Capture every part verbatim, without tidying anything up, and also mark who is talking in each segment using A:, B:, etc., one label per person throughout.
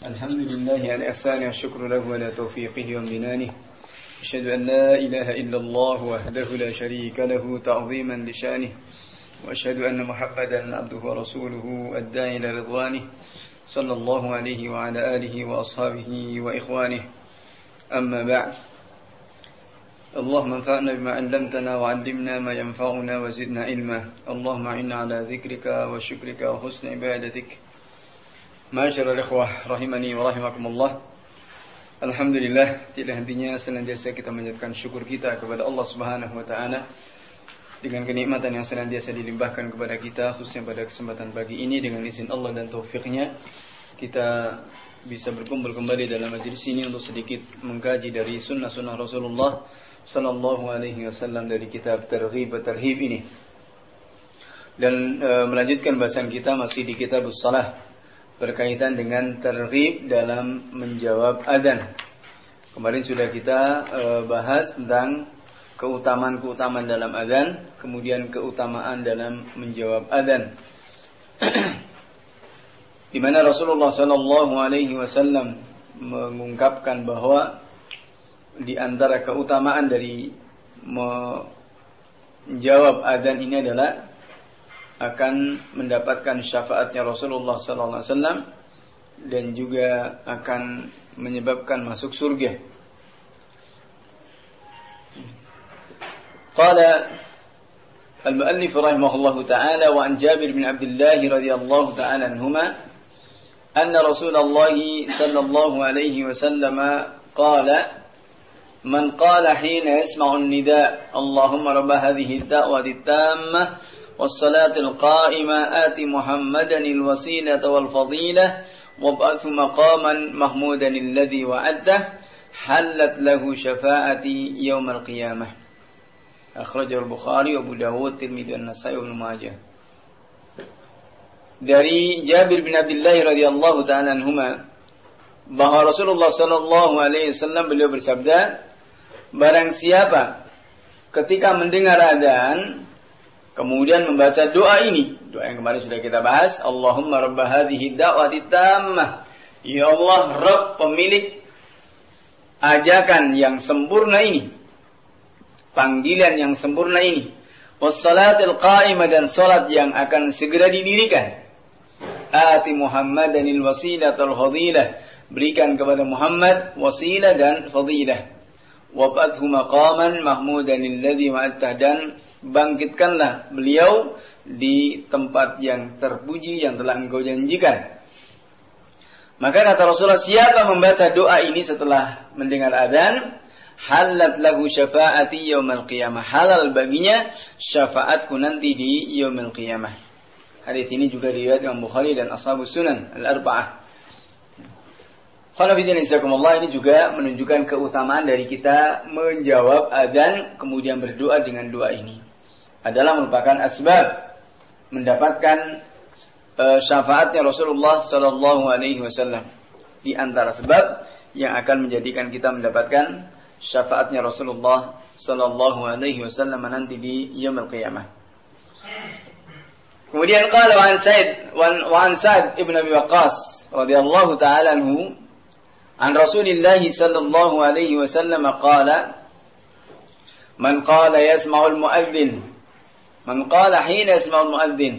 A: الحمد لله على إحسانه والشكر له على توفيقه وامتنانه. أشهد أن لا إله إلا الله وحده لا شريك له تعظيما لشانه، وأشهد أن محمدا عبده ورسوله الداعي إلى رضوانه صلى الله عليه وعلى آله وأصحابه وإخوانه. أما بعد، اللهم انفعنا بما علمتنا وعلمنا ما ينفعنا وزدنا علما. اللهم أعنا على ذكرك وشكرك وحسن عبادتك. Ma'asyiral ikhwah rahimani wa rahimakumullah. Alhamdulillah, tidak hentinya senantiasa kita menyatakan syukur kita kepada Allah Subhanahu wa taala dengan kenikmatan yang senantiasa dilimpahkan kepada kita, khususnya pada kesempatan pagi ini dengan izin Allah dan taufiknya kita bisa berkumpul kembali dalam majelis ini untuk sedikit mengkaji dari sunnah-sunnah Rasulullah sallallahu alaihi wasallam dari kitab Targhib wa Tarhib ini. Dan e, melanjutkan bahasan kita masih di Kitabus Shalah berkaitan dengan targhib dalam menjawab adzan. Kemarin sudah kita e, bahas tentang keutamaan-keutamaan dalam adzan, kemudian keutamaan dalam menjawab adzan. Di mana Rasulullah sallallahu alaihi wasallam mengungkapkan bahwa di antara keutamaan dari menjawab adzan ini adalah akan mendapatkan syafaatnya Rasulullah sallallahu alaihi wasallam dan juga akan menyebabkan masuk surga. Qala al-muallif rahimahullahu ta'ala wa an Jabir bin Abdullah radhiyallahu ta'ala anhuma anna Rasulullah sallallahu alaihi wasallam qala man qala hina yasma'u an-nida Allahumma rabb hadhihi ad-da'wati at-tammah والصلاة القائمة آت محمدا الوسيلة والفضيلة وابعثه مقاما محمودا الذي وعده حلت له شفاعتي يوم القيامة. أخرجه البخاري وأبو داود والترمذي والنسائي وابن ماجه. Dari Jabir bin Abdullah radhiyallahu ta'ala anhuma bahwa Rasulullah sallallahu alaihi wasallam beliau bersabda, barang siapa ketika mendengar adzan kemudian membaca doa ini, doa yang kemarin sudah kita bahas, Allahumma rabb hadhihi da'wati tammah, ya Allah Rabb pemilik ajakan yang sempurna ini, panggilan yang sempurna ini, wassalatil qa'imah dan salat yang akan segera didirikan, ati Muhammadanil wasilatul fadilah, berikan kepada Muhammad wasilah dan fadilah, wab'athu maqaman mahmudanil ladzi wa'adtah, dan bangkitkanlah beliau di tempat yang terpuji yang telah engkau janjikan. Maka kata Rasulullah, siapa membaca doa ini setelah mendengar adzan, halat lahu syafaati yaumil qiyamah, halal baginya syafaatku nanti di yaumil qiyamah. Hadis ini juga riwayat Imam Bukhari dan Ashabus Sunan al-Arba'ah. Alhamdulillah, ini juga menunjukkan keutamaan dari kita menjawab adzan kemudian berdoa dengan doa ini adalah merupakan asbab mendapatkan uh, syafaatnya Rasulullah sallallahu alaihi wasallam. Di antara sebab yang akan menjadikan kita mendapatkan syafaatnya Rasulullah sallallahu alaihi wasallam nanti di yaumil qiyamah. Kemudian qala wa an Sa'id wa an Sa'd ibn Abi Waqqas radhiyallahu ta'ala anhu an Rasulillah sallallahu alaihi wasallam qala man qala yasma'u al-mu'adhdhin من قال حين يسمع المؤذن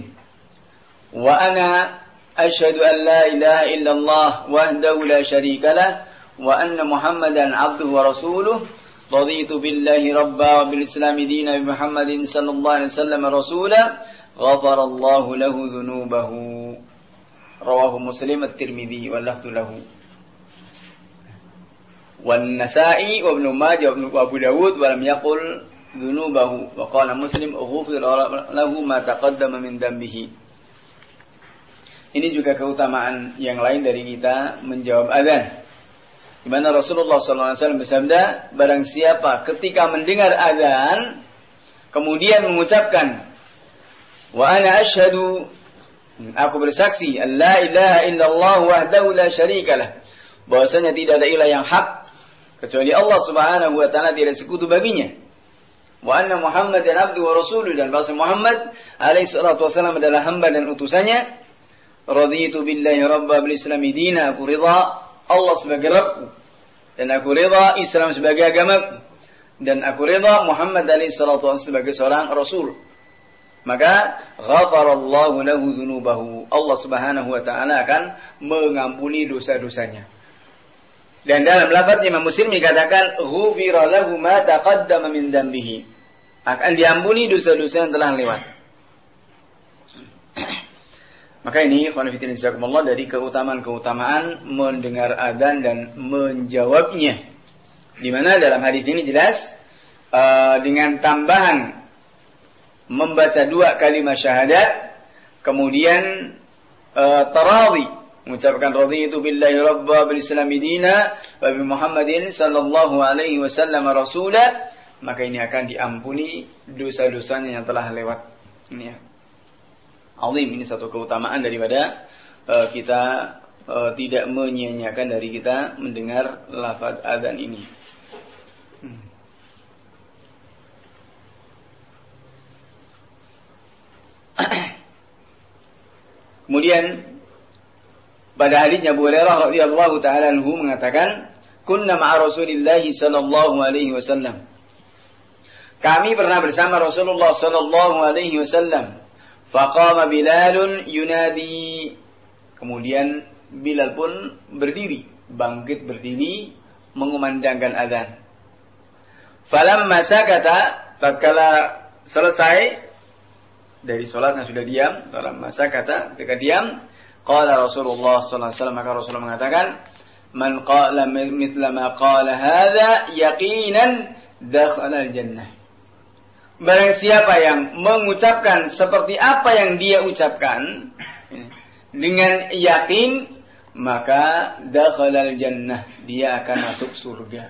A: وأنا أشهد أن لا إله إلا الله وحده لا شريك له وأن محمدا عبده ورسوله رضيت بالله ربا وبالإسلام دينا بمحمد صلى الله عليه وسلم رسولا غفر الله له ذنوبه. رواه مسلم الترمذي واللفظ له والنسائي وابن ماجه وابو داود ولم يقل dzunubahu wa qala Muslim ghufira lahu ma taqaddama min dambihi. Ini juga keutamaan yang lain dari kita menjawab adzan. Di mana Rasulullah sallallahu alaihi wasallam bersabda, barang siapa ketika mendengar adzan kemudian mengucapkan wa ana asyhadu, aku bersaksi alla ilaha illallah wahdahu la syarikalah, bahwasanya tidak ada ilah yang hak kecuali Allah Subhanahu wa taala, tidak sekutu baginya. Wa anna Muhammadan abduhu wa rasuluhu, dan bahwa Muhammad alaihi salatu wasallam adalah hamba dan utusannya. raditu billahi rabba bil islami dina, aku ridha Allah sebagai Rabbku, dan aku ridha Islam sebagai agamaku, dan aku ridha Muhammad alaihi salatu wasallam sebagai seorang rasul. Maka ghafarallahu lahu dzunubahu, Allah Subhanahu wa taala akan mengampuni dosa-dosanya. Dan dalam lafaz Imam Muslim dikatakan ghufira lahu ma taqaddama min dzambihi, akan diampuni dosa-dosa yang telah lewat. Maka ini ikhwan fillah jazakumullah dari keutamaan-keutamaan mendengar adzan dan menjawabnya. Di mana dalam hadis ini jelas uh, dengan tambahan membaca dua kalimat syahadat, kemudian uh, taradhi, mengucapkan raditu billahi rabba bil islami dina wa bi Muhammadin sallallahu alaihi wasallam rasula, maka ini akan diampuni dosa-dosanya yang telah lewat. Ini ya. Azim, ini satu keutamaan daripada uh, kita uh, tidak menyia-nyiakan dari kita mendengar lafaz adzan ini. Hmm. Kemudian pada hadisnya Abu Hurairah radhiyallahu taala anhu mengatakan, "Kunna ma'a Rasulillah sallallahu alaihi wasallam." Kami pernah bersama Rasulullah sallallahu alaihi wasallam. Faqama Bilalun yunadi. Kemudian Bilal pun berdiri, bangkit berdiri mengumandangkan azan. Falamma sakata, tatkala selesai dari salatnya sudah diam, dalam masa kata ketika diam, qala Rasulullah sallallahu alaihi wasallam, maka Rasulullah mengatakan, man qala mithla ma qala hadza yaqinan dakhala al-jannah. Barang siapa yang mengucapkan seperti apa yang dia ucapkan dengan yakin, maka dakhala al-jannah, dia akan masuk surga.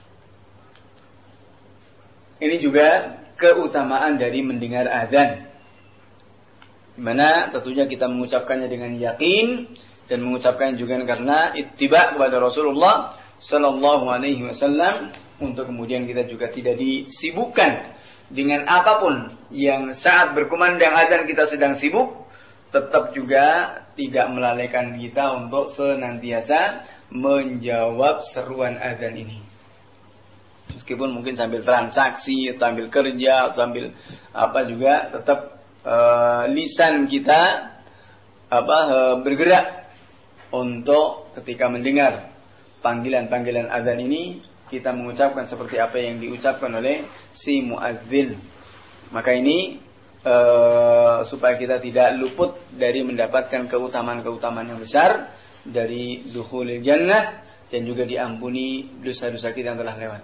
A: Ini juga keutamaan dari mendengar azan. Di mana tentunya kita mengucapkannya dengan yakin dan mengucapkannya juga karena ittiba kepada Rasulullah sallallahu alaihi wasallam, untuk kemudian kita juga tidak disibukkan dengan apapun yang saat berkumandang azan kita sedang sibuk, tetap juga tidak melalaikan kita untuk senantiasa menjawab seruan azan ini. Meskipun mungkin sambil transaksi, sambil kerja, sambil apa juga tetap Uh, lisan kita apa uh, bergerak untuk ketika mendengar panggilan-panggilan azan ini kita mengucapkan seperti apa yang diucapkan oleh si muazzin. Maka ini uh, supaya kita tidak luput dari mendapatkan keutamaan-keutamaan yang besar dari dukhulil jannah dan juga diampuni dosa-dosa kita yang telah lewat.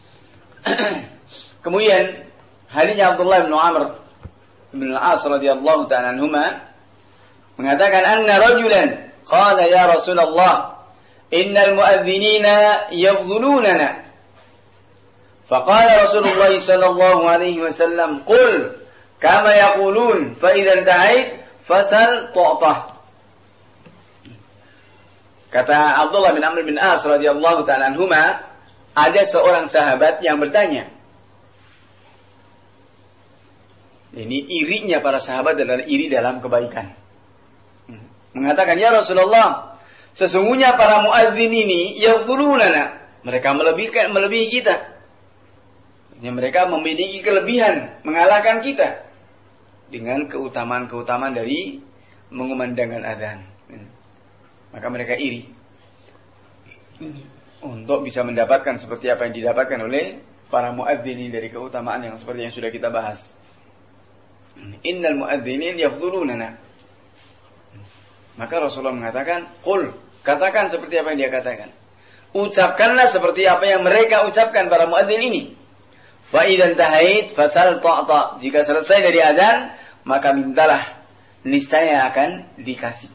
A: Kemudian hadisnya Abdullah bin Amr bin Al-As radhiyallahu ta'ala anhuma mengatakan, anna rajulan qala ya Rasulullah innal muadzdhinina yafdhulunana. Faqala Rasulullah sallallahu alaihi wasallam, qul kama yaqulun fa idza intahait fasal tu'tah. Kata Abdullah bin Amr bin As radhiyallahu ta'ala anhuma, ada seorang sahabat yang bertanya. Ini irinya para sahabat adalah iri dalam kebaikan. Mengatakan, ya Rasulullah, sesungguhnya para muadzin ini yafdhulunana, mereka melebihi melebihi kita. Ya, mereka memiliki kelebihan mengalahkan kita dengan keutamaan-keutamaan dari mengumandangkan azan. Maka mereka iri untuk bisa mendapatkan seperti apa yang didapatkan oleh para muadzin ini dari keutamaan yang seperti yang sudah kita bahas. Innal muadzinin yafdhulunana. Maka Rasulullah mengatakan, qul, katakan seperti apa yang dia katakan. Ucapkanlah seperti apa yang mereka ucapkan para muadzin ini. Fa idzan tahait fasal ta'ta. Jika selesai dari azan, maka mintalah, niscaya akan dikasih.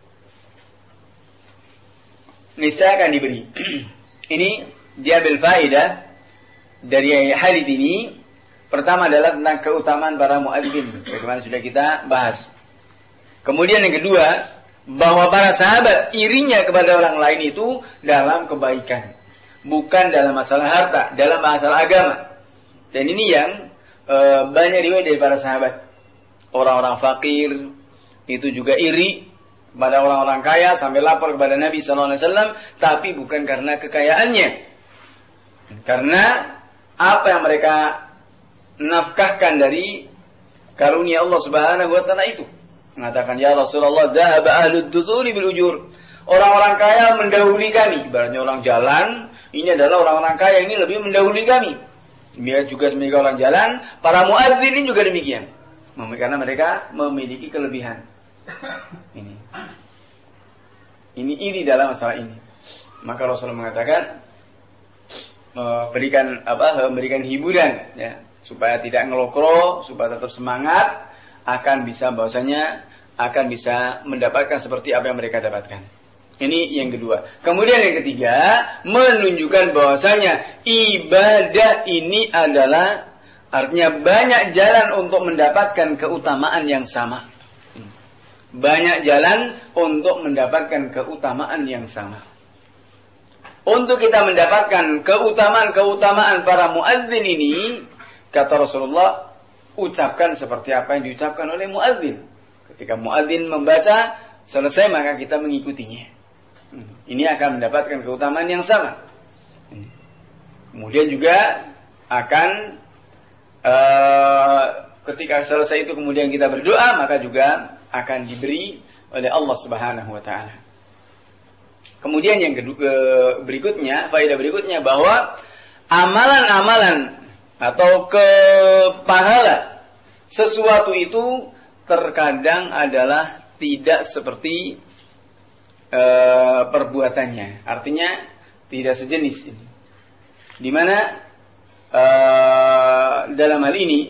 A: Niscaya akan diberi. Ini diambil faedah dari hadis ini. Pertama adalah tentang keutamaan para muadzin, bagaimana sudah kita bahas. Kemudian yang kedua, bahwa para sahabat irinya kepada orang lain itu dalam kebaikan, bukan dalam masalah harta, dalam masalah agama. Dan ini yang e, banyak riwayat dari para sahabat. Orang-orang fakir itu juga iri kepada orang-orang kaya sampai lapor kepada Nabi sallallahu alaihi wasallam, tapi bukan karena kekayaannya. Karena apa yang mereka nafkahkan dari karunia Allah Subhanahu wa taala itu. Mengatakan, "Ya Rasulullah, dhahaba ahlud duthuri bil ujur." Orang-orang kaya mendahului kami. Ibaratnya orang jalan, ini adalah orang-orang kaya ini lebih mendahului kami. Demikian juga mereka orang jalan, para muadzin ini juga demikian. Karena mereka memiliki kelebihan. Ini. Ini iri dalam masalah ini. Maka Rasulullah mengatakan, memberikan apa? Memberikan hiburan, ya, supaya tidak ngelokro, supaya tetap semangat, akan bisa bahwasanya akan bisa mendapatkan seperti apa yang mereka dapatkan. Ini yang kedua. Kemudian yang ketiga, menunjukkan bahwasanya ibadah ini adalah artinya banyak jalan untuk mendapatkan keutamaan yang sama. Banyak jalan untuk mendapatkan keutamaan yang sama. Untuk kita mendapatkan keutamaan-keutamaan para muadzin ini, kata Rasulullah, ucapkan seperti apa yang diucapkan oleh muadzin. Ketika muadzin membaca, selesai maka kita mengikutinya. Ini akan mendapatkan keutamaan yang sama. Kemudian juga akan uh, ketika selesai itu kemudian kita berdoa, maka juga akan diberi oleh Allah Subhanahu wa taala. Kemudian yang kedua, berikutnya, faedah berikutnya bahwa amalan-amalan atau kepahala sesuatu itu terkadang adalah tidak seperti e, perbuatannya. Artinya tidak sejenis ini. Di mana e, dalam hal ini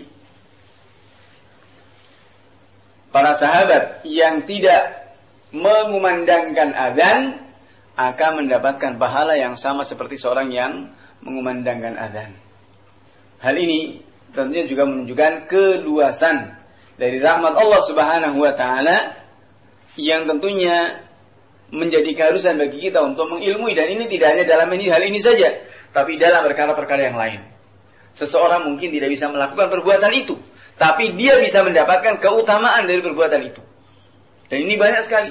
A: para sahabat yang tidak mengumandangkan azan akan mendapatkan pahala yang sama seperti seorang yang mengumandangkan azan. Hal ini tentunya juga menunjukkan keluasan dari rahmat Allah Subhanahu wa taala yang tentunya menjadi keharusan bagi kita untuk mengilmui, dan ini tidak hanya dalam ini hal ini saja, tapi dalam perkara-perkara yang lain. Seseorang mungkin tidak bisa melakukan perbuatan itu, tapi dia bisa mendapatkan keutamaan dari perbuatan itu. Dan ini banyak sekali.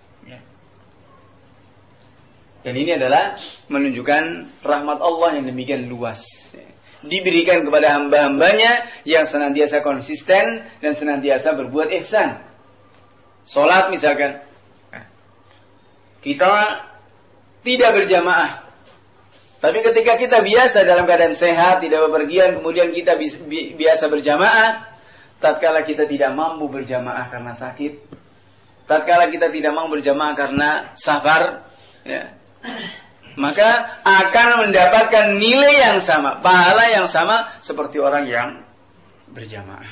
A: Dan ini adalah menunjukkan rahmat Allah yang demikian luas. Diberikan kepada hamba-hambanya yang senantiasa konsisten dan senantiasa berbuat ihsan. Salat misalkan, kita tidak berjamaah, tapi ketika kita biasa dalam keadaan sehat, tidak bepergian, kemudian kita biasa berjamaah, tatkala kita tidak mampu berjamaah karena sakit, tatkala kita tidak mampu berjamaah karena safar, ya, maka akan mendapatkan nilai yang sama, pahala yang sama seperti orang yang berjamaah.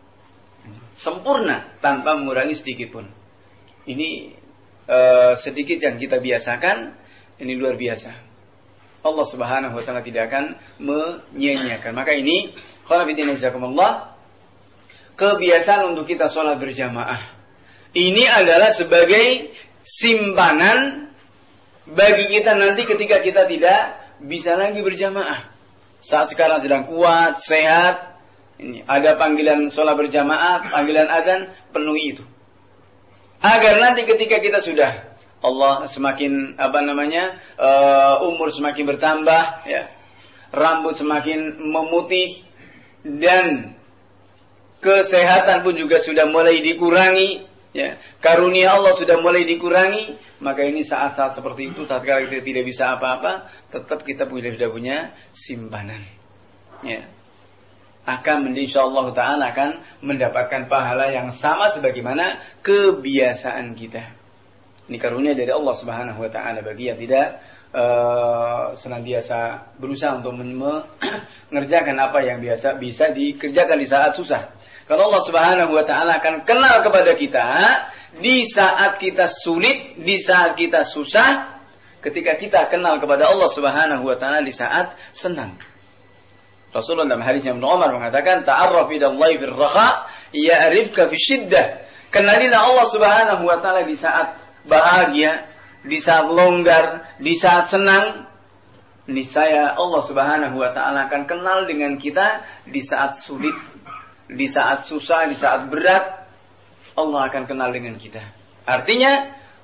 A: Sempurna tanpa mengurangi sedikit pun. Ini uh, sedikit yang kita biasakan, ini luar biasa. Allah Subhanahu wa taala tidak akan menyia-nyiakan. Maka ini, khonafidina jazakumullah, kebiasaan untuk kita sholat berjamaah. Ini adalah sebagai simpanan bagi kita nanti ketika kita tidak bisa lagi berjamaah. Saat sekarang sedang kuat, sehat, ini ada panggilan sholat berjamaah, panggilan azan, penuhi itu. Agar nanti ketika kita sudah Allah semakin apa namanya uh, umur semakin bertambah, ya, rambut semakin memutih dan kesehatan pun juga sudah mulai dikurangi, ya, karunia Allah sudah mulai dikurangi, maka ini saat-saat seperti itu, tatkala kita tidak bisa apa-apa, tetap kita punya sudah punya simpanan, ya, akan insyaallah taala akan mendapatkan pahala yang sama sebagaimana kebiasaan kita. Ini karunia dari Allah Subhanahu wa taala bagi yang tidak uh, senantiasa berusaha untuk mengerjakan apa yang biasa bisa dikerjakan di saat susah. Karena Allah Subhanahu wa taala akan kenal kepada kita di saat kita sulit, di saat kita susah, ketika kita kenal kepada Allah Subhanahu wa taala di saat senang. Rasulullah dalam hadisnya Ibnu Umar mengatakan, "Ta'arraf ila Allah fil raha, ya'rifka fi syiddah." Kenalilah Allah Subhanahu wa taala di saat bahagia, di saat longgar, di saat senang. Niscaya Allah Subhanahu wa taala akan kenal dengan kita di saat sulit, di saat susah, di saat berat. Allah akan kenal dengan kita. Artinya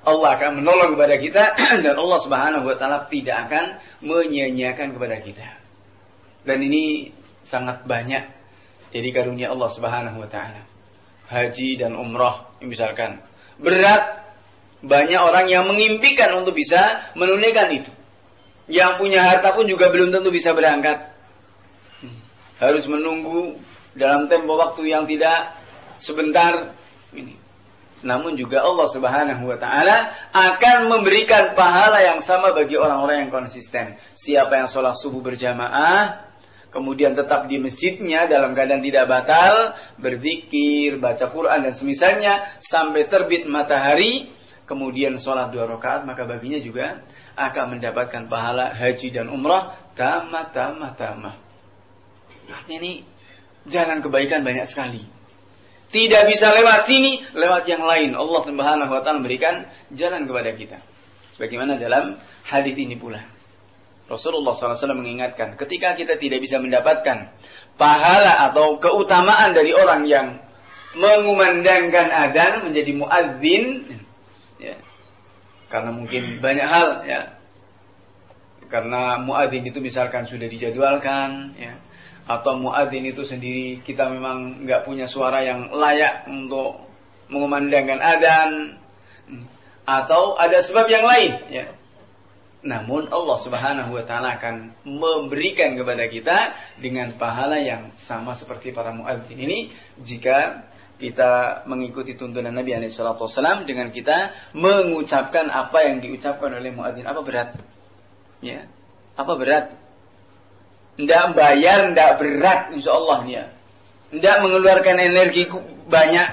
A: Allah akan menolong kepada kita dan Allah Subhanahu wa taala tidak akan menyia-nyiakan kepada kita. Dan ini sangat banyak jadi karunia Allah Subhanahu wa taala. Haji dan umrah misalkan berat, banyak orang yang mengimpikan untuk bisa menunaikan itu. Yang punya harta pun juga belum tentu bisa berangkat. Harus menunggu dalam tempo waktu yang tidak sebentar ini. Namun juga Allah Subhanahu wa taala akan memberikan pahala yang sama bagi orang-orang yang konsisten. Siapa yang sholat subuh berjamaah, kemudian tetap di masjidnya dalam keadaan tidak batal, berzikir, baca Quran dan semisalnya sampai terbit matahari, kemudian sholat dua rakaat, maka baginya juga akan mendapatkan pahala haji dan umrah tamah tamah tamah. Artinya ini jalan kebaikan banyak sekali. Tidak bisa lewat sini, lewat yang lain. Allah Subhanahu wa taala memberikan jalan kepada kita. Bagaimana dalam hadis ini pula. Rasulullah shallallahu alaihi wasallam mengingatkan, ketika kita tidak bisa mendapatkan pahala atau keutamaan dari orang yang mengumandangkan adzan menjadi muadzin, ya, karena mungkin banyak hal, ya, karena muadzin itu misalkan sudah dijadwalkan, ya, atau muadzin itu sendiri kita memang nggak punya suara yang layak untuk mengumandangkan adzan, atau ada sebab yang lain, ya. Namun Allah Subhanahu wa taala akan memberikan kepada kita dengan pahala yang sama seperti para muadzin ini jika kita mengikuti tuntunan Nabi alaihi salatu wasallam dengan kita mengucapkan apa yang diucapkan oleh muadzin. Apa berat? Ya. Apa berat? Tidak bayar, tidak berat, insya Allah, ya. Tidak mengeluarkan energi banyak.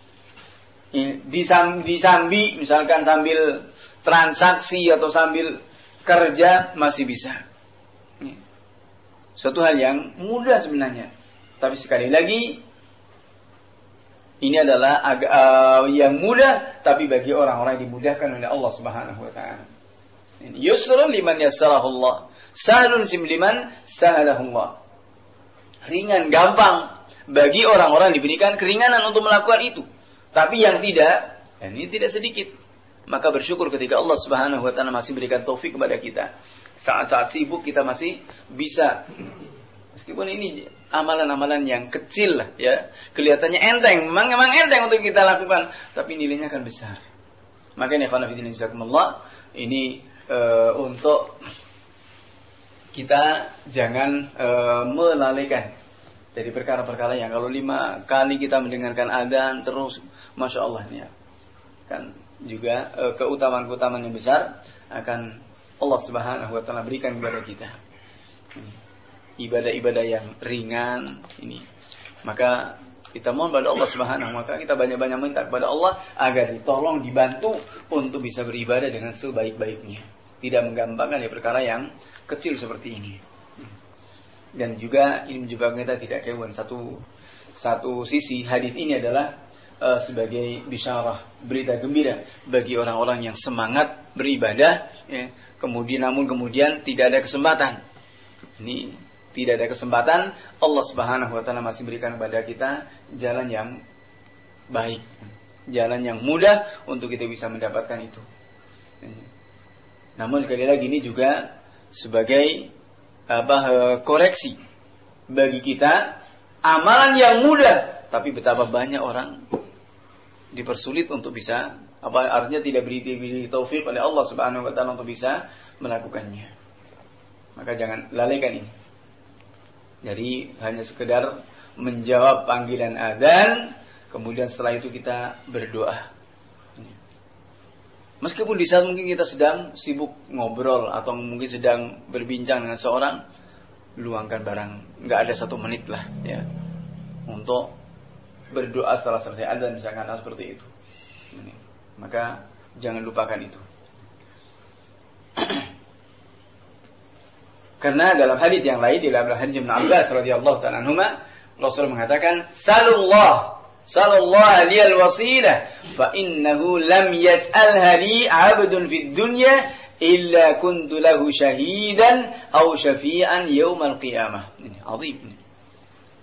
A: Disambi, misalkan sambil transaksi atau sambil kerja masih bisa. Suatu hal yang mudah sebenarnya. Tapi sekali lagi, ini adalah agak, uh, yang mudah, tapi bagi orang-orang yang dimudahkan oleh Allah Subhanahu wa taala. Yusrun liman yassarahullah. Sahlun simliman sahalahullah. Ringan, gampang bagi orang-orang diberikan keringanan untuk melakukan itu. Tapi yang tidak, dan ini tidak sedikit, maka bersyukur ketika Allah Subhanahu wa taala masih berikan taufik kepada kita. Saat-saat sibuk kita masih bisa, meskipun ini amalan-amalan yang kecil lah, ya, kelihatannya enteng, memang memang enteng untuk kita lakukan, tapi nilainya akan besar. Makanya ikhwan fillah jazakumullah, ini uh, untuk kita jangan e, melalaikan dari perkara-perkara yang kalau lima kali kita mendengarkan adzan terus, masya Allah, ya, kan juga e, keutamaan-keutamaan yang besar akan Allah Subhanahu wa taala berikan kepada kita. Ibadah-ibadah yang ringan ini, maka kita mohon pada Allah Subhanahu wa taala, kita banyak-banyak minta kepada Allah agar ditolong, dibantu untuk bisa beribadah dengan sebaik-baiknya. Tidak menggampangkan ya perkara yang kecil seperti ini. Dan juga ini menyebabkan kita tidak kewan. Satu satu sisi hadis ini adalah uh, sebagai bisyarah, berita gembira bagi orang-orang yang semangat beribadah, ya, kemudian namun kemudian tidak ada kesempatan. Ini tidak ada kesempatan, Allah Subhanahu wa taala masih berikan kepada kita jalan yang baik, jalan yang mudah untuk kita bisa mendapatkan itu. Namun sekali lagi ini juga sebagai apa, koreksi bagi kita, amalan yang mudah tapi betapa banyak orang dipersulit untuk bisa, apa artinya tidak beri taufik oleh Allah Subhanahu wa taala untuk bisa melakukannya. Maka jangan lalaikan ini. Jadi hanya sekedar menjawab panggilan adzan, kemudian setelah itu kita berdoa. Meskipun di saat mungkin kita sedang sibuk ngobrol atau mungkin sedang berbincang dengan seorang, luangkan barang, nggak ada satu menit lah, ya, untuk berdoa setelah selesai adzan misalkan seperti itu. Maka jangan lupakan itu. Karena dalam hadis yang lain, di dalam hadis Ibnu Abbas radhiyallahu ta'ala anhuma, Rasul mengatakan, "Salullah Sallallahu liyal wasilah fa innahu lam yas'alha li 'abdun fid dunya illa kuntu lahu syahidan aw syafi'an yaumal qiyamah." Ini azim.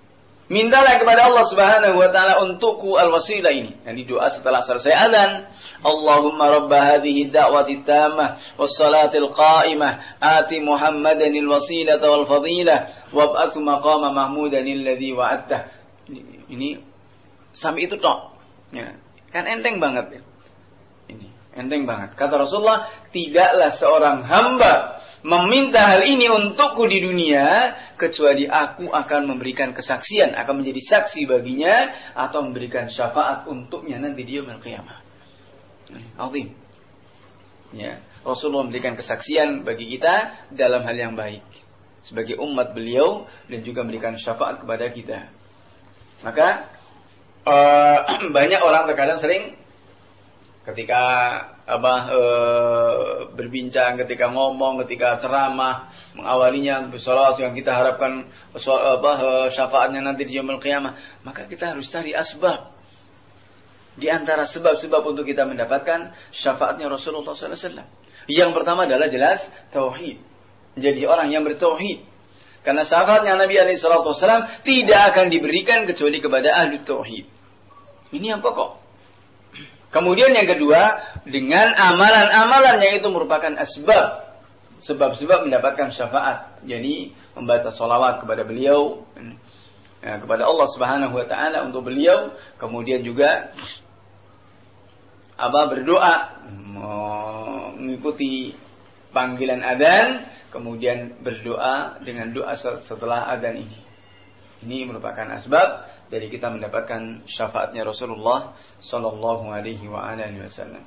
A: Mintalah kepada Allah Subhanahu wa taala untukku al-wasilah ini. Jadi doa setelah selesai azan. Allahumma rabba hadhihi da'wati tammah was salatil qa'imah ati Muhammadan al-wasilata wal fadilah wab'athu maqama mahmudan alladhi wa'adtah. Ini, ini sampai itu tok. Ya, kan enteng banget ya. Ini enteng banget. Kata Rasulullah, tidaklah seorang hamba meminta hal ini untukku di dunia kecuali aku akan memberikan kesaksian, akan menjadi saksi baginya atau memberikan syafaat untuknya nanti di yaumil qiyamah. Azim. Ya, Rasulullah memberikan kesaksian bagi kita dalam hal yang baik sebagai umat beliau dan juga memberikan syafaat kepada kita. Maka uh, banyak orang terkadang sering ketika apa e, berbincang, ketika ngomong, ketika ceramah, mengawalinya bersolat yang kita harapkan apa e, syafaatnya nanti di yaumul qiyamah, maka kita harus cari asbab. Di antara sebab-sebab untuk kita mendapatkan syafaatnya Rasulullah sallallahu alaihi wasallam. Yang pertama adalah jelas tauhid. Menjadi orang yang bertauhid. Karena syafaatnya Nabi alaihi salatu wasallam tidak akan diberikan kecuali kepada ahli tauhid. Ini yang pokok. Kemudian yang kedua, dengan amalan-amalan yang itu merupakan asbab. Sebab-sebab mendapatkan syafaat. Jadi, membaca sholawat kepada beliau. Ya, kepada Allah Subhanahu wa ta'ala untuk beliau. Kemudian juga apa berdoa. Mengikuti panggilan adzan. Kemudian berdoa dengan doa setelah adzan ini. Ini merupakan asbab dari kita mendapatkan syafaatnya Rasulullah sallallahu alaihi wa alihi wasallam.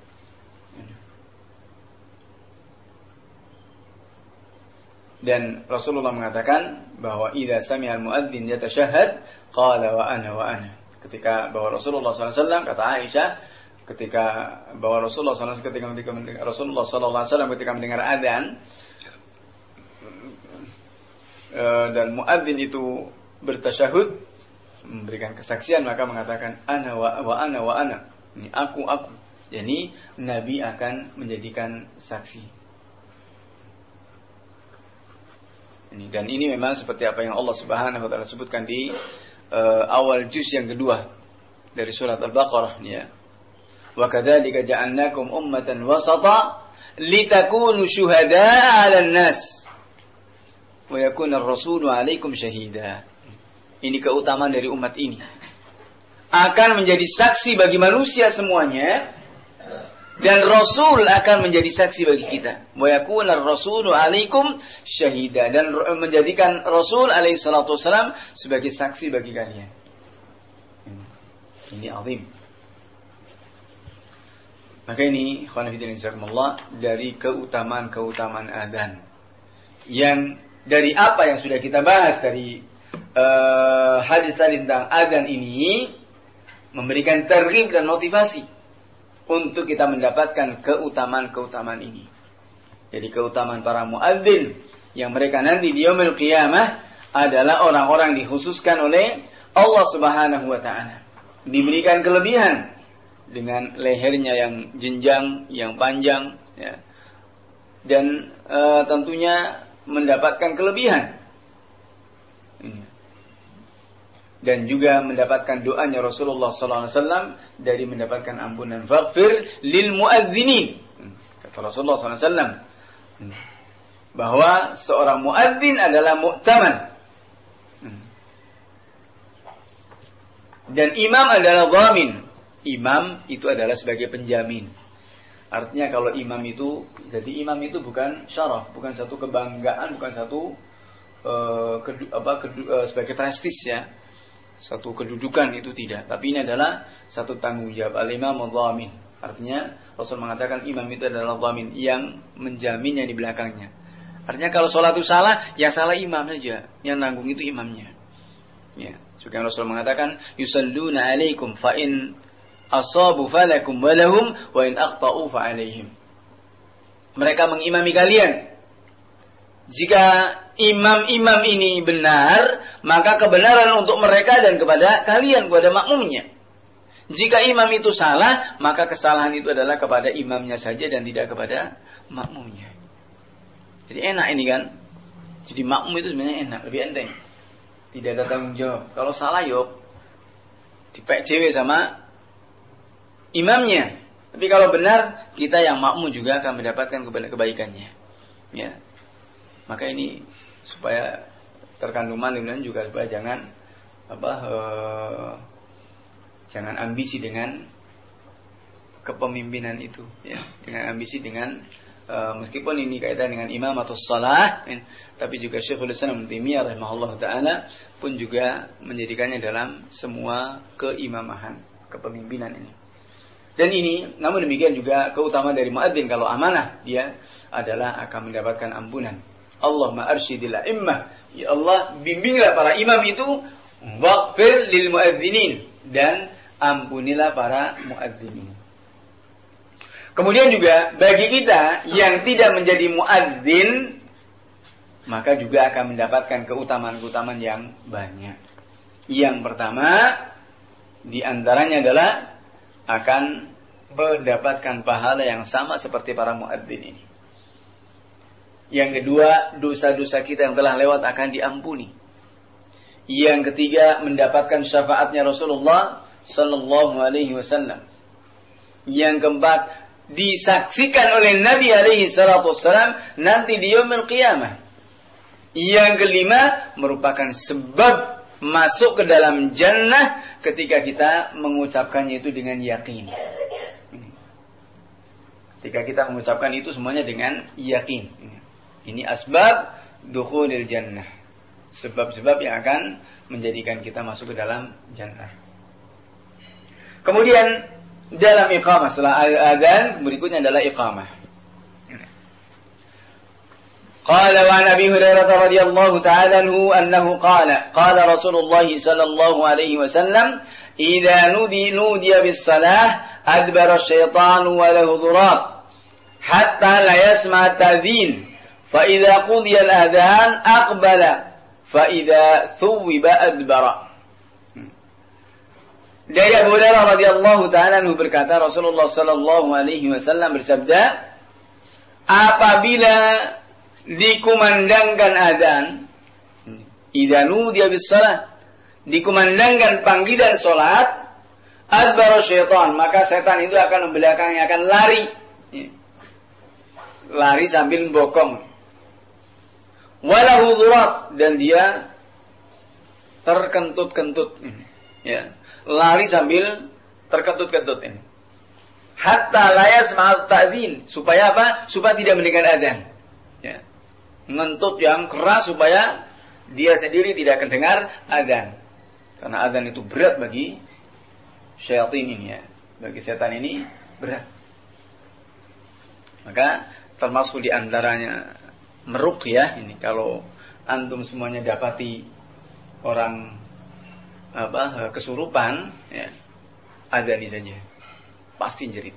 A: Dan Rasulullah mengatakan bahwa idza sami'a al-muadzin yatashahhad qala wa ana wa ana. Ketika bahwa Rasulullah sallallahu alaihi wasallam, kata Aisyah, ketika bahwa Rasulullah sallallahu alaihi wasallam ketika mendengar Rasulullah sallallahu alaihi wasallam ketika mendengar adzan dan muadzin itu bertasyahud, memberikan kesaksian, maka mengatakan ana wa, wa ana wa ana. Ini aku aku. Jadi Nabi akan menjadikan saksi. Ini dan ini memang seperti apa yang Allah Subhanahu wa taala sebutkan di uh, awal juz yang kedua dari surat Al-Baqarah ya. Wa kadzalika ja'alnakum ummatan wasata litakunu syuhada'a 'alan nas wa yakuna ar-rasulu 'alaikum syahida. Ini keutamaan dari umat ini. Akan menjadi saksi bagi manusia semuanya. Dan Rasul akan menjadi saksi bagi kita. Wa yakuna ar-rasulu 'alaikum syahida. Dan menjadikan Rasul alaihi salatu wasalam sebagai saksi bagi kalian. Ini azim. Maka ini ikhwan fillah jazakumullah dari keutamaan-keutamaan adzan. Yang dari apa yang sudah kita bahas dari uh, hadis tentang adzan ini memberikan targhib dan motivasi untuk kita mendapatkan keutamaan-keutamaan ini. Jadi keutamaan para muadzin yang mereka nanti di yaumil qiyamah adalah orang-orang dikhususkan oleh Allah Subhanahu wa taala. Diberikan kelebihan dengan lehernya yang jenjang, yang panjang ya. Dan e, tentunya mendapatkan kelebihan. Dan juga mendapatkan doanya Rasulullah sallallahu alaihi wasallam dari mendapatkan ampunan faghfir lil muadzinin. Kata Rasulullah sallallahu alaihi wasallam bahwa seorang muadzin adalah mu'taman. Dan imam adalah dhamin. Imam itu adalah sebagai penjamin. Artinya kalau imam itu, jadi imam itu bukan syaraf, bukan satu kebanggaan, bukan satu uh, kedu, apa, kedu, uh, sebagai prestis ya. Satu kedudukan itu tidak, tapi ini adalah satu tanggung jawab. Al-imam al-dhamin. Artinya Rasul mengatakan imam itu adalah dhamin yang menjamin yang di belakangnya. Artinya kalau sholat itu salah, ya salah imam saja, yang nanggung itu imamnya. Ya, seperti Rasul mengatakan, yusalluna alaikum fa in asabu falakum wa lahum wa in akhta'u fa alaihim. Mereka mengimami kalian. Jika imam-imam ini benar, maka kebenaran untuk mereka dan kepada kalian, kepada makmumnya. Jika imam itu salah, maka kesalahan itu adalah kepada imamnya saja dan tidak kepada makmumnya. Jadi enak ini kan. Jadi makmum itu sebenarnya enak, lebih enteng. Tidak ada tanggung jawab. Kalau salah yuk dipek dewe sama imamnya. Tapi kalau benar, kita yang makmum juga akan mendapatkan kebaikannya. Ya. Maka ini supaya terkandung manfaat juga supaya jangan apa uh, jangan ambisi dengan kepemimpinan itu, ya. Dengan ambisi dengan uh, meskipun ini kaitan dengan imamatus shalah, ya, tapi juga Syekhul Islam Ibnu Taimiyah rahimahullah taala pun juga menjadikannya dalam semua keimamahan, kepemimpinan ini. Dan ini, namun demikian juga keutamaan dari muadzin kalau amanah, dia adalah akan mendapatkan ampunan. Allahumma arsyidil a'immah, ya Allah bimbinglah para imam itu, waghfir lil muadzinin, dan ampunilah para muadzinin. Kemudian juga bagi kita yang tidak menjadi muadzin, maka juga akan mendapatkan keutamaan-keutamaan yang banyak. Yang pertama di antaranya adalah akan mendapatkan pahala yang sama seperti para muadzin ini. Yang kedua, dosa-dosa kita yang telah lewat akan diampuni. Yang ketiga, mendapatkan syafaatnya Rasulullah sallallahu alaihi wasallam. Yang keempat, disaksikan oleh Nabi alaihi salatu wasallam nanti di yaumil qiyamah. Yang kelima, merupakan sebab masuk ke dalam jannah ketika kita mengucapkannya itu dengan yakin. Ketika kita mengucapkan itu semuanya dengan yakin. Ini asbab dukhulil jannah. Sebab-sebab yang akan menjadikan kita masuk ke dalam jannah. Kemudian dalam iqamah, setelah adzan berikutnya adalah iqamah. قال وعن أبي هريرة رضي الله تعالى عنه أنه قال قال رسول الله صلى الله عليه وسلم إذا نودي نودي بالصلاة أدبر الشيطان وله ضراب حتى لا يسمع التأذين فإذا قضي الأذان أقبل فإذا ثوب أدبر. Dari Abu Hurairah radhiyallahu taala anhu berkata, Rasulullah sallallahu alaihi wasallam bersabda, apabila dikumandangkan azan, idza nudiya bis shalah, dikumandangkan panggilan salat, adbara syaitan, maka setan itu akan membelakangi, akan lari. Lari sambil membokong. Walahu dhurab, dan dia terkentut-kentut. Ya, lari sambil terkentut-kentut ini. Hatta la yasma'u ta'dzin, supaya apa? Supaya tidak mendengar azan. Ya. Ngentut yang keras supaya dia sendiri tidak akan dengar azan. Karena azan itu berat bagi syaitan ini, ya. Bagi setan ini berat. Maka termasuk di antaranya meruqyah ini, kalau antum semuanya dapati orang apa kesurupan, ya, azani saja. Pasti jerit.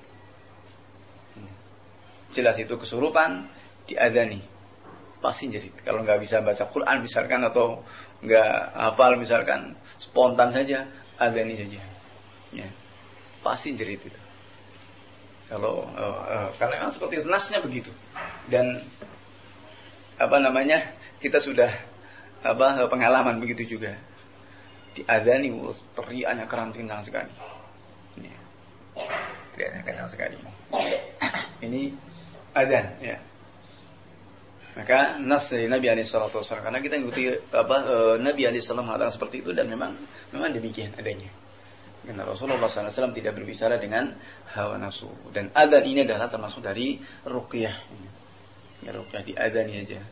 A: Jelas itu kesurupan, diazani. Pasti jerit. Kalau nggak bisa baca Quran misalkan, atau nggak hafal misalkan, spontan saja azani saja, ya, pasti jerit itu. Kalau uh, uh, karena memang seperti itu, nasnya begitu. Dan apa namanya, kita sudah apa pengalaman begitu juga. Diazani, uh, teriaknya kencang sekali. Ini, teriaknya kencang sekali. Ini azan, ya. Maka nas dari Nabi alaihi salatu wasallam, karena kita ikuti apa e, Nabi alaihi salam mengatakan seperti itu, dan memang memang demikian adanya. Karena Rasulullah sallallahu alaihi wasallam tidak berbicara dengan hawa nafsu, dan adzan ini adalah termasuk dari ruqyah. Ya, ruqyah di adzan aja.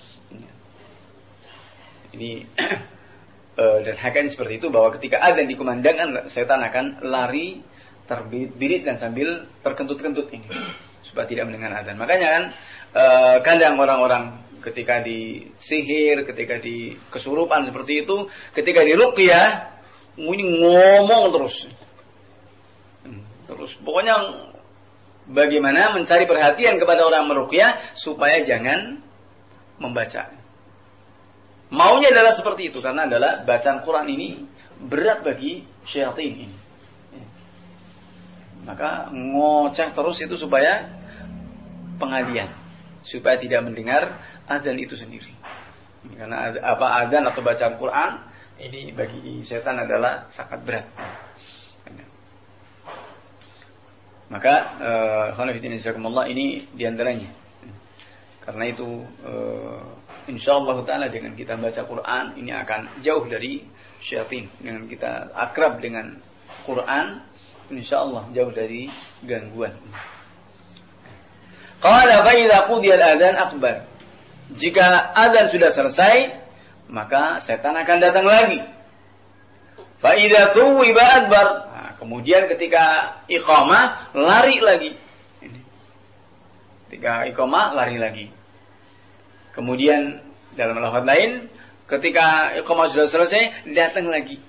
A: Ini e, dan hakikatnya seperti itu, bahwa ketika adzan dikumandangkan, setan akan lari terbirit-birit dan sambil terkentut-kentut ini, supaya tidak mendengar adzan. Makanya kan Uh, kadang orang-orang ketika disihir, ketika di kesurupan seperti itu, ketika di ruqyah, ini ngomong terus, terus pokoknya bagaimana mencari perhatian kepada orang meruqyah supaya jangan membaca. Maunya adalah seperti itu, karena adalah bacaan Quran ini berat bagi syaitan ini. Maka ngoceh terus itu supaya pengalian, supaya tidak mendengar azan itu sendiri. Karena apa adzan atau bacaan Quran ini bagi setan adalah sangat berat. Maka khonafidin jazakumullah ini diantaranya. Karena itu insyaallah taala dengan kita baca Quran ini akan jauh dari syaitan. Dengan kita akrab dengan Quran insyaallah jauh dari gangguan. Qala fa idza qudiya al-adzan aqbal. Jika adzan sudah selesai, maka setan akan datang lagi. Fa idza thuwiba adbar. Nah, kemudian ketika iqamah lari lagi. Ketika iqamah lari lagi. Kemudian dalam lafaz lain, ketika iqamah sudah selesai, datang lagi.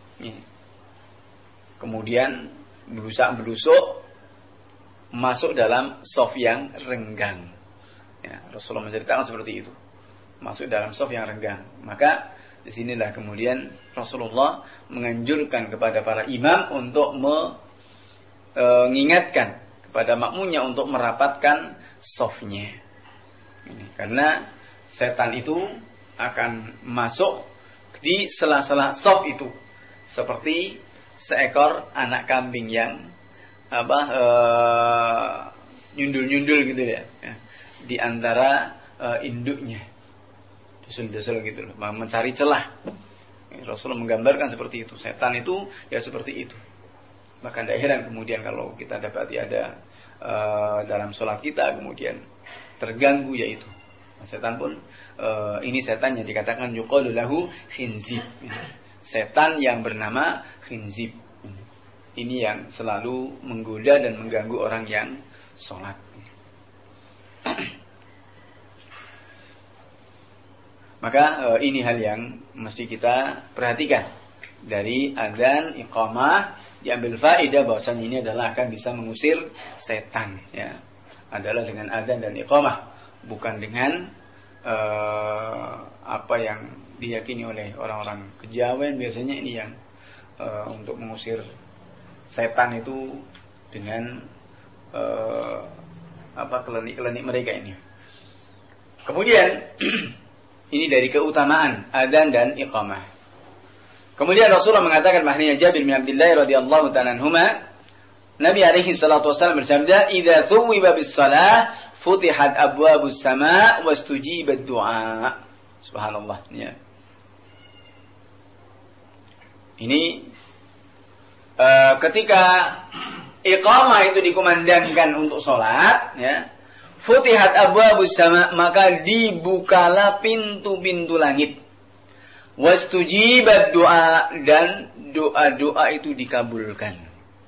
A: Kemudian berusak-berusuk masuk dalam shaf yang renggang. Ya, Rasulullah menceritakan seperti itu. Masuk dalam shaf yang renggang. Maka disinilah kemudian Rasulullah menganjurkan kepada para imam untuk mengingatkan kepada makmumnya untuk merapatkan shafnya. Karena setan itu akan masuk di sela-sela shaf itu seperti seekor anak kambing yang apa uh, nyundul-nyundul gitu ya, ya di antara uh, induknya, desul-desul gitu loh, mencari celah. Rasulullah menggambarkan seperti itu. Setan itu ya seperti itu. Maka tidak heran kemudian kalau kita dapati ada uh, dalam sholat kita kemudian terganggu yaitu setan pun uh, ini setan yang dikatakan yuqalu lahu khinzib. Setan yang bernama khinzib. Ini yang selalu menggoda dan mengganggu orang yang sholat. Maka e, ini hal yang mesti kita perhatikan dari adzan, iqamah, diambil faedah bahwasanya ini adalah akan bisa mengusir setan. Ya, adalah dengan adzan dan iqamah, bukan dengan e, apa yang diyakini oleh orang-orang kejawen biasanya ini yang e, untuk mengusir setan itu dengan e, apa kelenik-kelenik mereka ini. Kemudian ini dari keutamaan adzan dan iqamah. Kemudian Rasulullah mengatakan bahwasanya Jabir bin Abdullah radhiyallahu ta'ala anhuma, Nabi alaihi salatu wasallam bersabda, "Idza thuwiba bis-shalah futihat abwabus sama' wastujibat du'a." Subhanallah. Ya. Ini uh, ketika iqamah itu dikumandangkan untuk sholat, ya, futihat abwabus sama, maka dibukalah pintu-pintu langit. Wastujibat doa, dan doa-doa itu dikabulkan.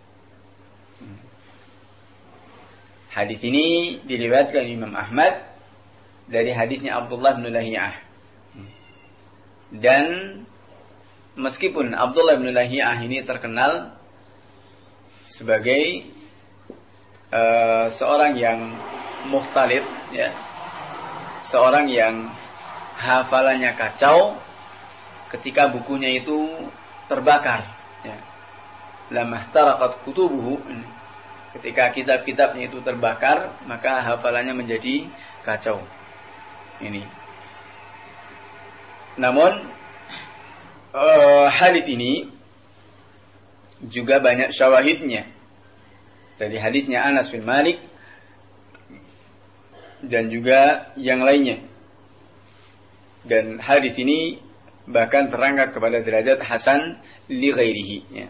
A: Hadis ini diriwayatkan Imam Ahmad dari hadisnya Abdullah bin Lahiyah. Dan meskipun Abdullah bin Lahiyah ini terkenal sebagai uh, seorang yang mukhtalid, ya, seorang yang hafalannya kacau, ketika bukunya itu terbakar, ya, lamahtaraqat kutubuhu, ketika kitab-kitabnya itu terbakar, maka hafalannya menjadi kacau. Ini. Namun uh, hadis ini juga banyak syawahidnya dari hadisnya Anas bin Malik dan juga yang lainnya. Dan hadis ini bahkan terangkat kepada derajat hasan li ghairihi, ya.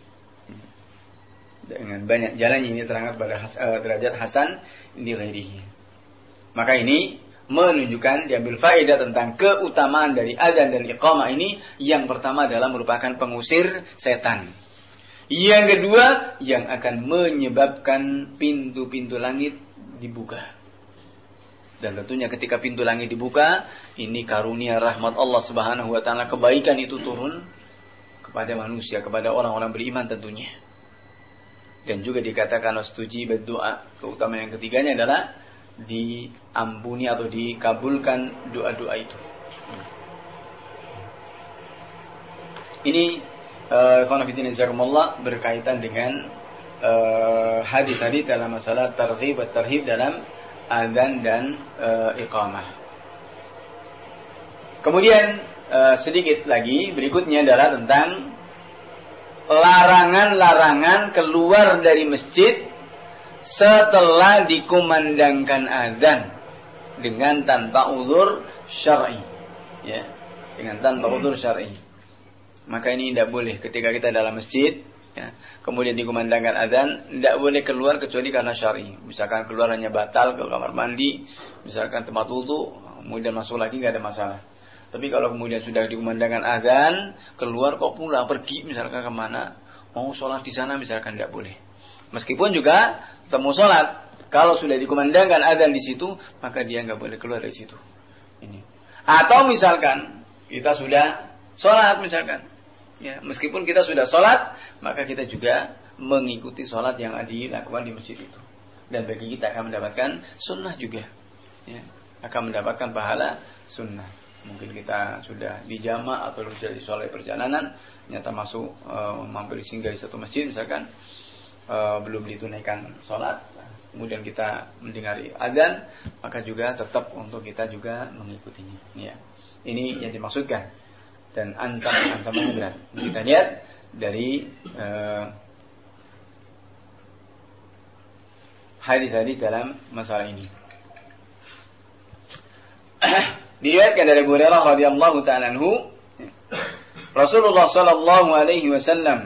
A: Dengan banyak jalan ini terangkat pada has, uh, derajat hasan li ghairihi. Maka ini menunjukkan diambil faedah tentang keutamaan dari adzan dan iqamah ini. Yang pertama adalah merupakan pengusir setan. Yang kedua, yang akan menyebabkan pintu-pintu langit dibuka. Dan tentunya ketika pintu langit dibuka, ini karunia rahmat Allah Subhanahu wa taala, kebaikan itu turun kepada manusia, kepada orang-orang beriman tentunya. Dan juga dikatakan wastujibat doa. Keutamaan yang ketiganya adalah diampuni atau dikabulkan doa-doa itu. Ini ikhwan fillah jazakumullah berkaitan dengan uh, hadis tadi dalam masalah targhib dan tarhib dalam adzan dan uh, iqamah. Kemudian uh, sedikit lagi berikutnya adalah tentang larangan-larangan keluar dari masjid setelah dikumandangkan azan dengan tanpa uzur syar'i, ya, dengan tanpa uzur syar'i. Maka ini tidak boleh ketika kita dalam masjid, ya, kemudian dikumandangkan azan, tidak boleh keluar kecuali karena syar'i. Misalkan keluar hanya batal ke kamar mandi, misalkan tempat wudu, kemudian masuk lagi nggak ada masalah. Tapi kalau kemudian sudah dikumandangkan azan, keluar kok pulang, pergi misalkan kemana, mau sholat di sana misalkan tidak boleh. Meskipun juga temu sholat, kalau sudah dikumandangkan azan di situ, maka dia nggak boleh keluar dari situ. Ini. Atau misalkan kita sudah sholat misalkan, ya, meskipun kita sudah sholat, maka kita juga mengikuti sholat yang dilakukan di masjid itu. Dan bagi kita akan mendapatkan sunnah juga, ya, akan mendapatkan pahala sunnah. Mungkin kita sudah di jama' atau sudah di sholat perjalanan, nyata masuk e, mampir singgah di satu masjid misalkan, e, belum ditunaikan sholat, kemudian kita mendengari azan, maka juga tetap untuk kita juga mengikutinya. Ya. Ini yang dimaksudkan. Dan ancaman-ancamannya berat. Kita lihat dari e, hadis-hadis dalam masalah ini. Diriwayatkan dari Abu Hurairah radhiyallahu ta'ala anhu, Rasulullah sallallahu alaihi wasallam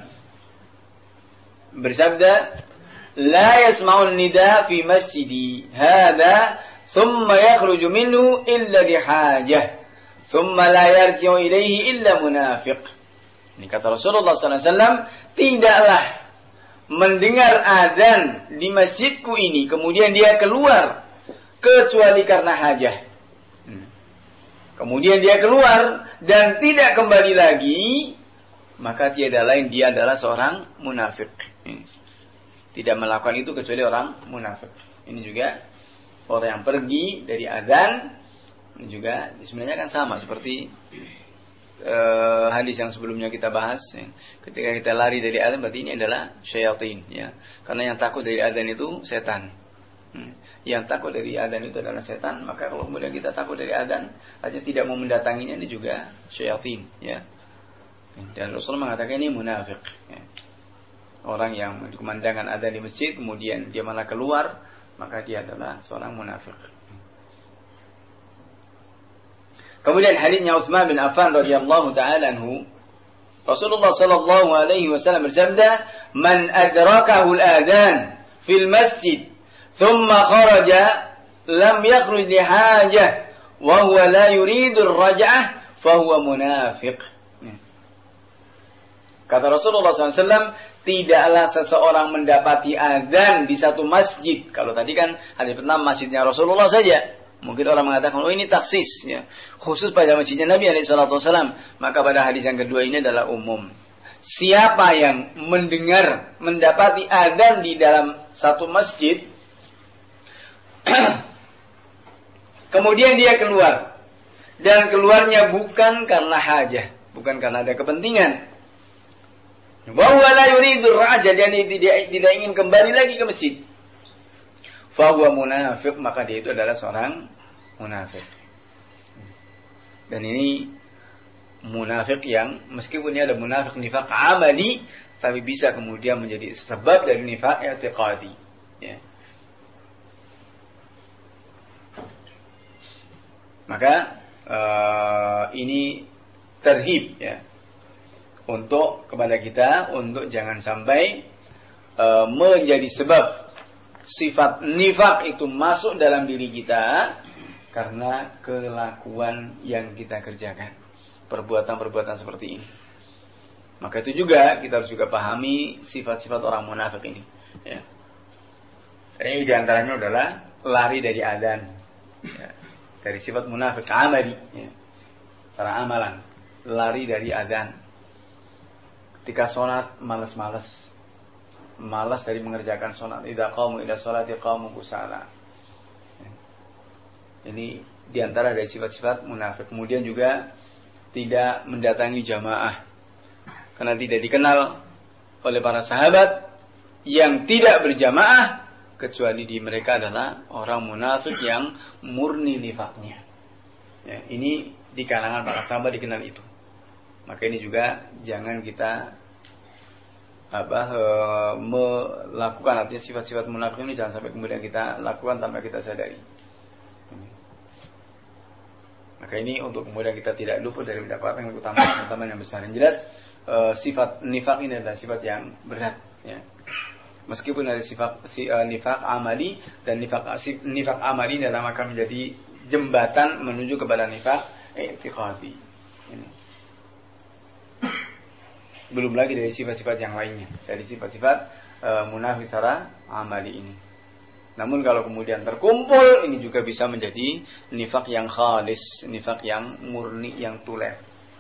A: bersabda, "La yasma'un nida fi masjidi hadha, thumma yakhruju minhu illa li hajah, thumma la yarji'u ilaihi illa munafiq." Ini kata Rasulullah sallallahu alaihi wasallam, tidaklah mendengar adzan di masjidku ini kemudian dia keluar kecuali karena hajah. Kemudian dia keluar dan tidak kembali lagi, maka tiada lain dia adalah seorang munafik. Tidak melakukan itu kecuali orang munafik. Ini juga orang yang pergi dari adzan juga sebenarnya kan sama seperti uh, hadis yang sebelumnya kita bahas. Ya. Ketika kita lari dari adzan berarti ini adalah syaitan, ya. Karena yang takut dari adzan itu setan. Hmm. Yang takut dari adzan itu adalah setan, maka kalau kemudian kita takut dari adzan, aja tidak mau mendatanginya, ini juga syaitan, ya. Dan Rasulullah mengatakan ini munafik, ya. Orang yang dikumandangkan adzan di masjid, kemudian dia malah keluar, maka dia adalah seorang munafik. Kemudian hadisnya Utsman bin Affan radhiyallahu ta'ala anhu, Rasulullah sallallahu alaihi wasallam bersabda, "Man adrakahu al-adzan fil masjid ثم خرج لم يخرج لحاجة وهو لا يريد الرجعة فهو منافق." Kata Rasulullah sallallahu alaihi wasallam, tidaklah seseorang mendapati azan di satu masjid. Kalau tadi kan hadis pertama masjidnya Rasulullah saja. Mungkin orang mengatakan, oh ini taksis, ya, khusus pada masjidnya Nabi alaihi salatu wasallam. Maka pada hadis yang kedua ini adalah umum. Siapa yang mendengar, mendapati azan di dalam satu masjid, kemudian dia keluar, dan keluarnya bukan karena hajah, bukan karena ada kepentingan, bahwa la yuridur raja, dan dia tidak, tidak ingin kembali lagi ke masjid, fahuwa munafik, maka dia itu adalah seorang munafik. Dan ini munafik yang meskipun dia ada munafik nifaq amali, tapi bisa kemudian menjadi sebab dari nifaq i'tiqadi, ya. Maka uh, ini terhib, ya, untuk kepada kita untuk jangan sampai uh, menjadi sebab sifat nifak itu masuk dalam diri kita karena kelakuan yang kita kerjakan, perbuatan-perbuatan seperti ini. Maka itu juga kita harus juga pahami sifat-sifat orang munafik ini, ya. Ini diantaranya adalah lari dari adzan, ya. Dari sifat munafik amali, ya, secara amalan, lari dari adzan. Ketika sholat malas-malas, malas dari mengerjakan sholat. Idza qamu ila sholati qamu kusala. Ini diantara dari sifat-sifat munafik. Kemudian juga tidak mendatangi jamaah, karena tidak dikenal oleh para sahabat yang tidak berjamaah kecuali di mereka adalah orang munafik yang murni nifaknya. Ya, ini di kalangan para sahabat dikenal itu. Maka ini juga jangan kita apa e, melakukan, artinya sifat-sifat munafik ini jangan sampai kemudian kita lakukan tanpa kita sadari. Maka ini untuk kemudian kita tidak luput dari mendapatkan keutamaan-keutamaan yang besar. Yang jelas e, sifat nifak ini adalah sifat yang berat. Ya. Meskipun ada sifat si, e, nifak amali, dan nifak nifak amali dalam akan menjadi jembatan menuju kepada nifak i'tiqadi. Ini. Belum lagi dari sifat-sifat yang lainnya, dari sifat-sifat e, munafik secara amali ini. Namun kalau kemudian terkumpul, ini juga bisa menjadi nifak yang khalis, nifak yang murni, yang tulen.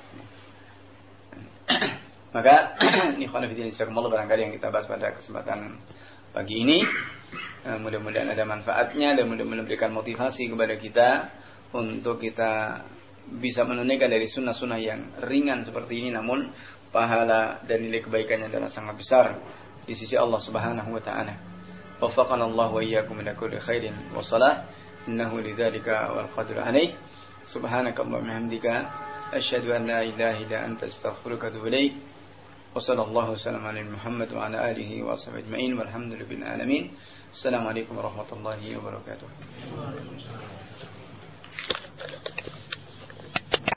A: Maka ikhwan fillah insyaallah barangkali yang kita bahas pada kesempatan pagi ini e, mudah-mudahan ada manfaatnya dan mudah-mudahan memberikan motivasi kepada kita untuk kita bisa menunaikan dari sunnah-sunnah yang ringan seperti ini, namun pahala dan nilai kebaikannya adalah sangat besar di sisi Allah Subhanahu wa taala. Waffaqana Allah wa iyyakum ila kulli khairin wa salah. Innahu lidzalika wal qadiru alaih. Subhanakallahumma wa bihamdika asyhadu an la ilaha illa anta astaghfiruka wa atubu ilaik. Wa sallallahu wasallam ala Muhammad wa ala alihi wa sahbihi ajma'in walhamdulillahi alamin. Assalamualaikum warahmatullahi wabarakatuh.